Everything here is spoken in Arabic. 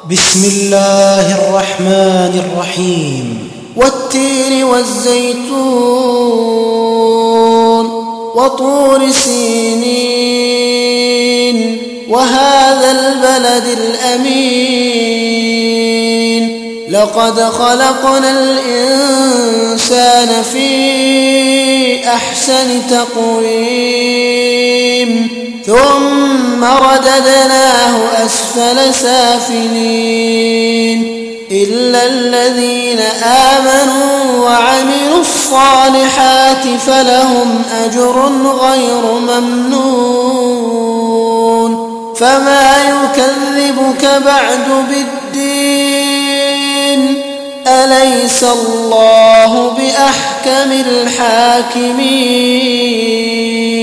بسم الله الرحمن الرحيم. والتين والزيتون وطور سينين وهذا البلد الأمين لقد خلقنا الإنسان في أحسن تقويم ثم رددناه أسفل سافلين إلا الذين آمنوا وعملوا الصالحات فلهم أجر غير ممنون فما يكذبك بعد بالدين أليس الله بأحكم الحاكمين.